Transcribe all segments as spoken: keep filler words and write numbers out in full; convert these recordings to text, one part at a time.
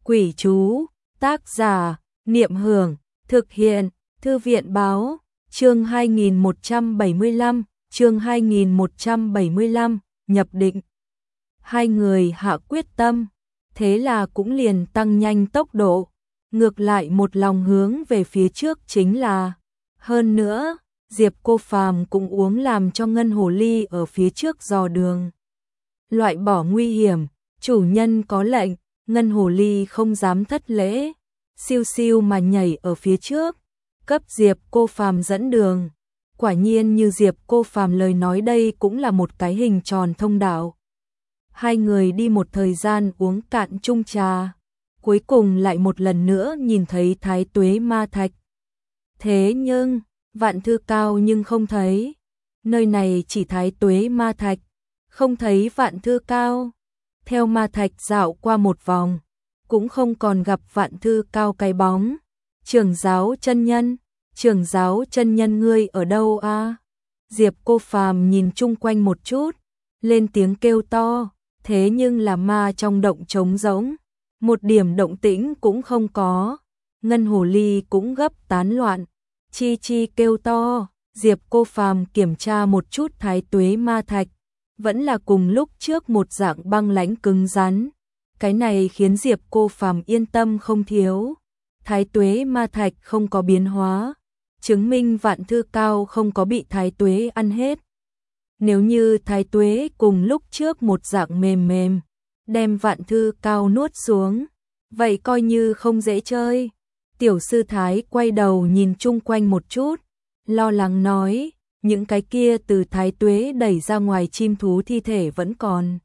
Quỷ chú, tác giả, Niệm Hưởng, thực hiện, Thư viện báo, chương hai nghìn một trăm bảy mươi lăm, chương hai nghìn một trăm bảy mươi lăm, nhập định. Hai người hạ quyết tâm, thế là cũng liền tăng nhanh tốc độ, ngược lại một lòng hướng về phía trước chính là. Hơn nữa, Diệp Cô Phàm cũng uống làm cho Ngân Hồ Ly ở phía trước dò đường. Loại bỏ nguy hiểm, chủ nhân có lệnh, Ngân Hồ Ly không dám thất lễ, siêu siêu mà nhảy ở phía trước, cấp Diệp Cô Phàm dẫn đường. Quả nhiên như Diệp Cô Phàm lời nói, đây cũng là một cái hình tròn thông đạo. Hai người đi một thời gian uống cạn chung trà, cuối cùng lại một lần nữa nhìn thấy Thái Tuế Ma Thạch. Thế nhưng, Vạn Thư Cao nhưng không thấy. Nơi này chỉ Thái Tuế Ma Thạch, không thấy Vạn Thư Cao. Theo Ma Thạch dạo qua một vòng, cũng không còn gặp Vạn Thư Cao cái bóng. Trưởng giáo chân nhân, trưởng giáo chân nhân ngươi ở đâu a? Diệp Cô Phàm nhìn chung quanh một chút, lên tiếng kêu to, thế nhưng là ma trong động trống rỗng, một điểm động tĩnh cũng không có. Ngân Hồ Ly cũng gấp tán loạn, chi chi kêu to. Diệp Cô Phàm kiểm tra một chút Thái Tuế Ma Thạch, vẫn là cùng lúc trước một dạng băng lãnh cứng rắn. Cái này khiến Diệp Cô Phàm yên tâm không thiếu. Thái Tuế Ma Thạch không có biến hóa, chứng minh Vạn Thư Cao không có bị Thái Tuế ăn hết. Nếu như Thái Tuế cùng lúc trước một dạng mềm mềm, đem Vạn Thư Cao nuốt xuống, vậy coi như không dễ chơi. Tiểu sư Thái quay đầu nhìn chung quanh một chút, lo lắng nói, những cái kia từ Thái Tuế đẩy ra ngoài chim thú thi thể vẫn còn.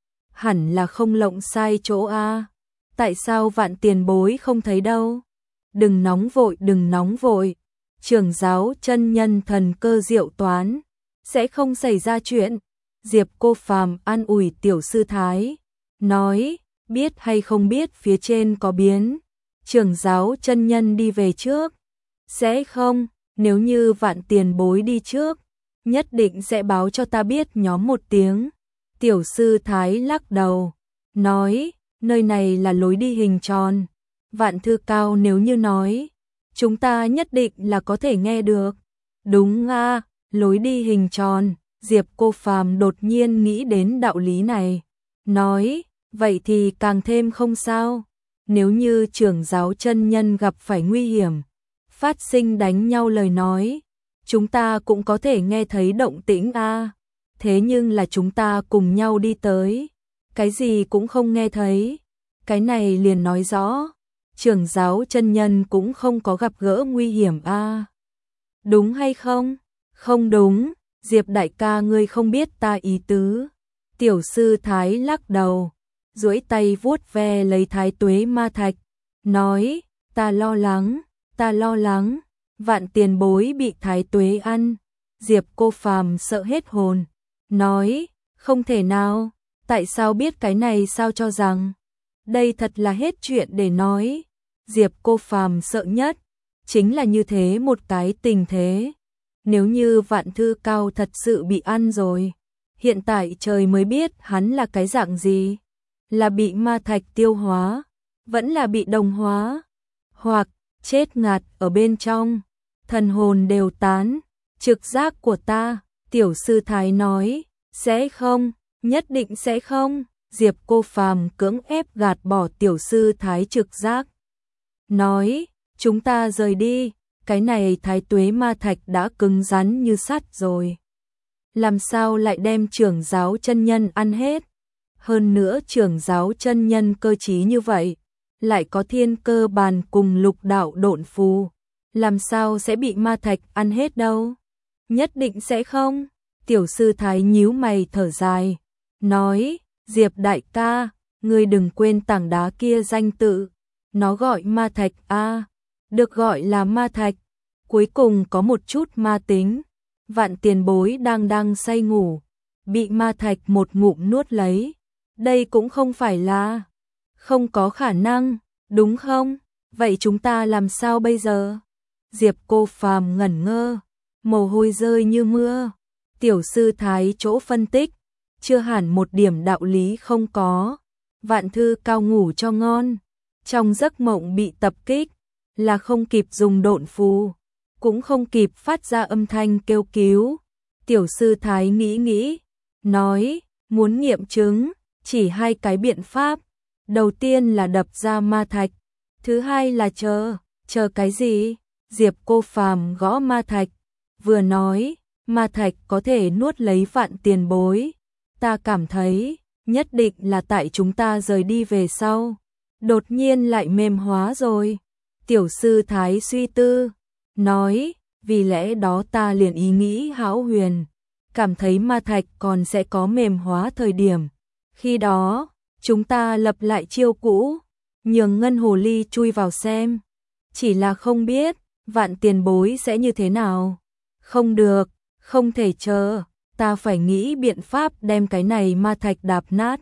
Hẳn là không lộng sai chỗ a. Tại sao Vạn tiền bối không thấy đâu? Đừng nóng vội, đừng nóng vội. Trưởng giáo chân nhân thần cơ diệu toán, sẽ không xảy ra chuyện. Diệp Cô Phàm an ủi tiểu sư Thái, nói, biết hay không biết phía trên có biến. Trưởng giáo chân nhân đi về trước. Sẽ không, nếu như Vạn tiền bối đi trước, nhất định sẽ báo cho ta biết nhóm một tiếng. Tiểu sư Thái lắc đầu, nói, nơi này là lối đi hình tròn. Vạn Thư Cao nếu như nói, chúng ta nhất định là có thể nghe được. Đúng a, lối đi hình tròn. Diệp Cô Phàm đột nhiên nghĩ đến đạo lý này, nói, vậy thì càng thêm không sao. Nếu như trưởng giáo chân nhân gặp phải nguy hiểm, phát sinh đánh nhau lời nói, chúng ta cũng có thể nghe thấy động tĩnh a. Thế nhưng là chúng ta cùng nhau đi tới, cái gì cũng không nghe thấy. Cái này liền nói rõ, trưởng giáo chân nhân cũng không có gặp gỡ nguy hiểm a. Đúng hay không? Không đúng, Diệp đại ca ngươi không biết ta ý tứ. Tiểu sư Thái lắc đầu, duỗi tay vuốt ve lấy Thái Tuế Ma Thạch, nói, ta lo lắng, ta lo lắng, Vạn tiền bối bị Thái Tuế ăn. Diệp Cô Phàm sợ hết hồn, nói, không thể nào, tại sao biết cái này sao cho rằng. Đây thật là hết chuyện để nói. Diệp Cô Phàm sợ nhất, chính là như thế một cái tình thế. Nếu như Vạn Thư Cao thật sự bị ăn rồi, hiện tại trời mới biết hắn là cái dạng gì. Là bị ma thạch tiêu hóa, vẫn là bị đồng hóa, hoặc chết ngạt ở bên trong, thần hồn đều tán. Trực giác của ta, tiểu sư Thái nói, sẽ không, nhất định sẽ không. Diệp Cô Phàm cưỡng ép gạt bỏ tiểu sư Thái trực giác, nói, chúng ta rời đi. Cái này Thái Tuế Ma Thạch đã cứng rắn như sắt rồi, làm sao lại đem trưởng giáo chân nhân ăn hết. Hơn nữa trưởng giáo chân nhân cơ trí như vậy, lại có thiên cơ bàn cùng lục đạo độn phù, làm sao sẽ bị ma thạch ăn hết đâu. Nhất định sẽ không. Tiểu sư Thái nhíu mày thở dài, nói, Diệp đại ca, ngươi đừng quên tảng đá kia danh tự, nó gọi ma thạch a, được gọi là ma thạch, cuối cùng có một chút ma tính. Vạn tiền bối đang đang say ngủ, bị ma thạch một ngụm nuốt lấy, đây cũng không phải là, không có khả năng, đúng không? Vậy chúng ta làm sao bây giờ? Diệp Cô Phàm ngẩn ngơ, mồ hôi rơi như mưa. Tiểu sư Thái chỗ phân tích, chưa hẳn một điểm đạo lý không có. Vạn Thư Cao ngủ cho ngon, Trong giấc mộng bị tập kích, là không kịp dùng độn phù, cũng không kịp phát ra âm thanh kêu cứu. Tiểu sư Thái nghĩ nghĩ, nói, muốn nghiệm chứng, chỉ hai cái biện pháp. Đầu tiên là đập ra ma thạch, thứ hai là chờ, chờ cái gì? Diệp Cô Phàm gõ ma thạch, vừa nói, ma thạch có thể nuốt lấy vạn tiền bối. Ta cảm thấy, nhất định là tại chúng ta rời đi về sau, đột nhiên lại mềm hóa rồi. Tiểu sư Thái suy tư, nói, vì lẽ đó ta liền ý nghĩ hão huyền, cảm thấy ma thạch còn sẽ có mềm hóa thời điểm. Khi đó, chúng ta lập lại chiêu cũ, nhường ngân hồ ly chui vào xem. Chỉ là không biết, vạn tiền bối sẽ như thế nào. Không được, không thể chờ, ta phải nghĩ biện pháp đem cái này ma thạch đạp nát.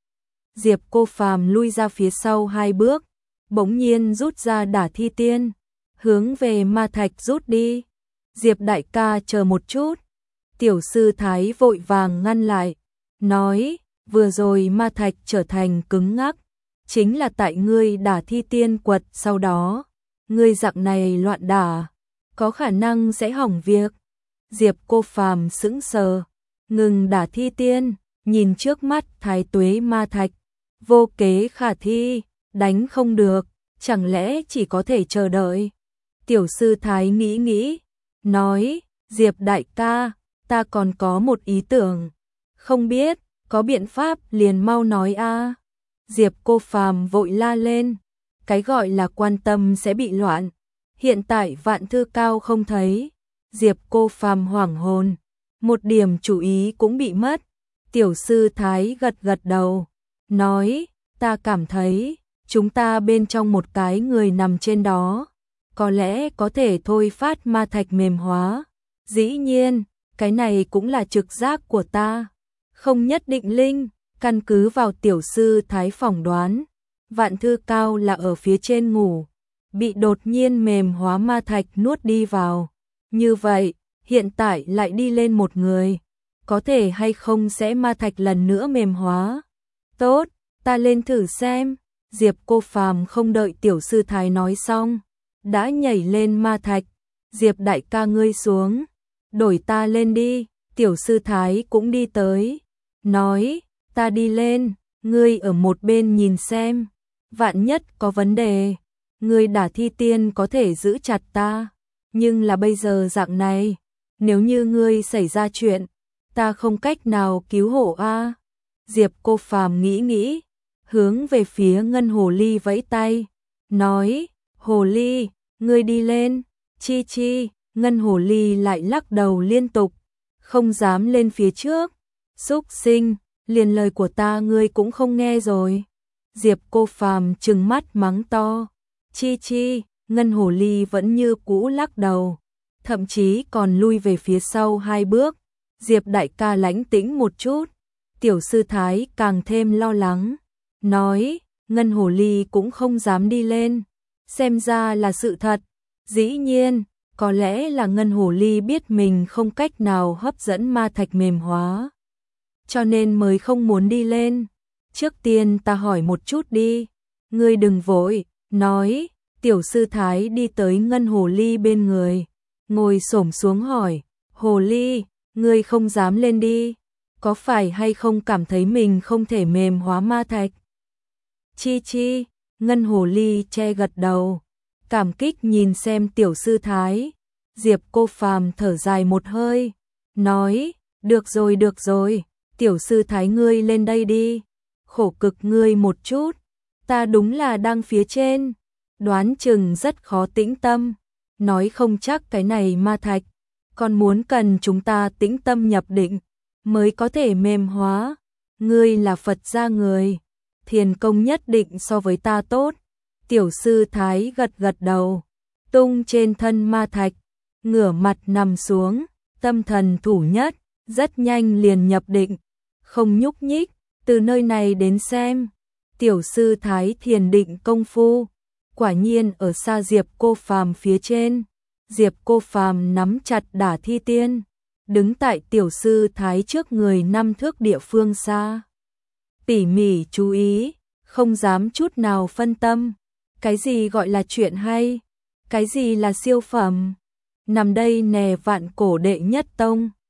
Diệp Cô Phàm lui ra phía sau hai bước, bỗng nhiên rút ra đả thi tiên, hướng về ma thạch rút đi. Diệp đại ca chờ một chút. Tiểu sư Thái vội vàng ngăn lại, nói, vừa rồi ma thạch trở thành cứng ngắc, chính là tại ngươi đả thi tiên quật sau đó. Ngươi dạng này loạn đả, có khả năng sẽ hỏng việc. Diệp Cô Phàm sững sờ, ngừng đả thi tiên, nhìn trước mắt thái tuế ma thạch, vô kế khả thi, đánh không được, chẳng lẽ chỉ có thể chờ đợi. Tiểu sư Thái nghĩ nghĩ, nói, Diệp đại ca, ta còn có một ý tưởng, không biết, có biện pháp liền mau nói a. Diệp Cô Phàm vội la lên, cái gọi là quan tâm sẽ bị loạn, hiện tại Vạn Thư Cao không thấy. Diệp Cô Phàm hoảng hồn, một điểm chú ý cũng bị mất. Tiểu sư Thái gật gật đầu, nói, ta cảm thấy, chúng ta bên trong một cái người nằm trên đó, có lẽ có thể thôi phát ma thạch mềm hóa. Dĩ nhiên, cái này cũng là trực giác của ta, không nhất định linh, căn cứ vào tiểu sư Thái phỏng đoán. Vạn Thư Cao là ở phía trên ngủ, bị đột nhiên mềm hóa ma thạch nuốt đi vào. Như vậy, hiện tại lại đi lên một người, có thể hay không sẽ ma thạch lần nữa mềm hóa. Tốt, ta lên thử xem. Diệp Cô Phàm không đợi tiểu sư Thái nói xong, đã nhảy lên ma thạch. Diệp đại ca ngươi xuống, đổi ta lên đi. Tiểu sư Thái cũng đi tới, nói, ta đi lên, ngươi ở một bên nhìn xem, vạn nhất có vấn đề, ngươi đả thi tiên có thể giữ chặt ta, nhưng là bây giờ dạng này, nếu như ngươi xảy ra chuyện, ta không cách nào cứu hộ a. Diệp Cô Phàm nghĩ nghĩ, hướng về phía ngân hồ ly vẫy tay, nói, hồ ly, ngươi đi lên. Chi chi, ngân hồ ly lại lắc đầu liên tục, không dám lên phía trước. Xúc sinh, liền lời của ta ngươi cũng không nghe rồi. Diệp Cô Phàm trừng mắt mắng to. Chi chi, ngân hồ ly vẫn như cũ lắc đầu, thậm chí còn lui về phía sau hai bước. Diệp đại ca lãnh tĩnh một chút. Tiểu sư Thái càng thêm lo lắng, nói, ngân hồ ly cũng không dám đi lên, xem ra là sự thật. Dĩ nhiên, có lẽ là ngân hồ ly biết mình không cách nào hấp dẫn ma thạch mềm hóa, cho nên mới không muốn đi lên. Trước tiên ta hỏi một chút đi, ngươi đừng vội, nói. Tiểu sư Thái đi tới ngân hồ ly bên người, ngồi xổm xuống hỏi, hồ ly, ngươi không dám lên đi, có phải hay không cảm thấy mình không thể mềm hóa ma thạch? Chi chi, ngân hồ ly che gật đầu, cảm kích nhìn xem tiểu sư Thái. Diệp Cô Phàm thở dài một hơi, nói, được rồi được rồi, tiểu sư Thái ngươi lên đây đi, khổ cực ngươi một chút, ta đúng là đang phía trên, đoán chừng rất khó tĩnh tâm, nói không chắc cái này ma thạch, còn muốn cần chúng ta tĩnh tâm nhập định, mới có thể mềm hóa. Ngươi là Phật gia người, thiền công nhất định so với ta tốt. Tiểu sư Thái gật gật đầu, tung trên thân ma thạch, ngửa mặt nằm xuống, tâm thần thủ nhất, rất nhanh liền nhập định, không nhúc nhích. Từ nơi này đến xem, tiểu sư Thái thiền định công phu, quả nhiên ở xa Diệp Cô Phàm phía trên. Diệp Cô Phàm nắm chặt đả thi tiên, đứng tại tiểu sư Thái trước người năm thước địa phương xa, tỉ mỉ chú ý, không dám chút nào phân tâm. Cái gì gọi là chuyện hay? Cái gì là siêu phẩm? Nằm đây nè vạn cổ đệ nhất tông.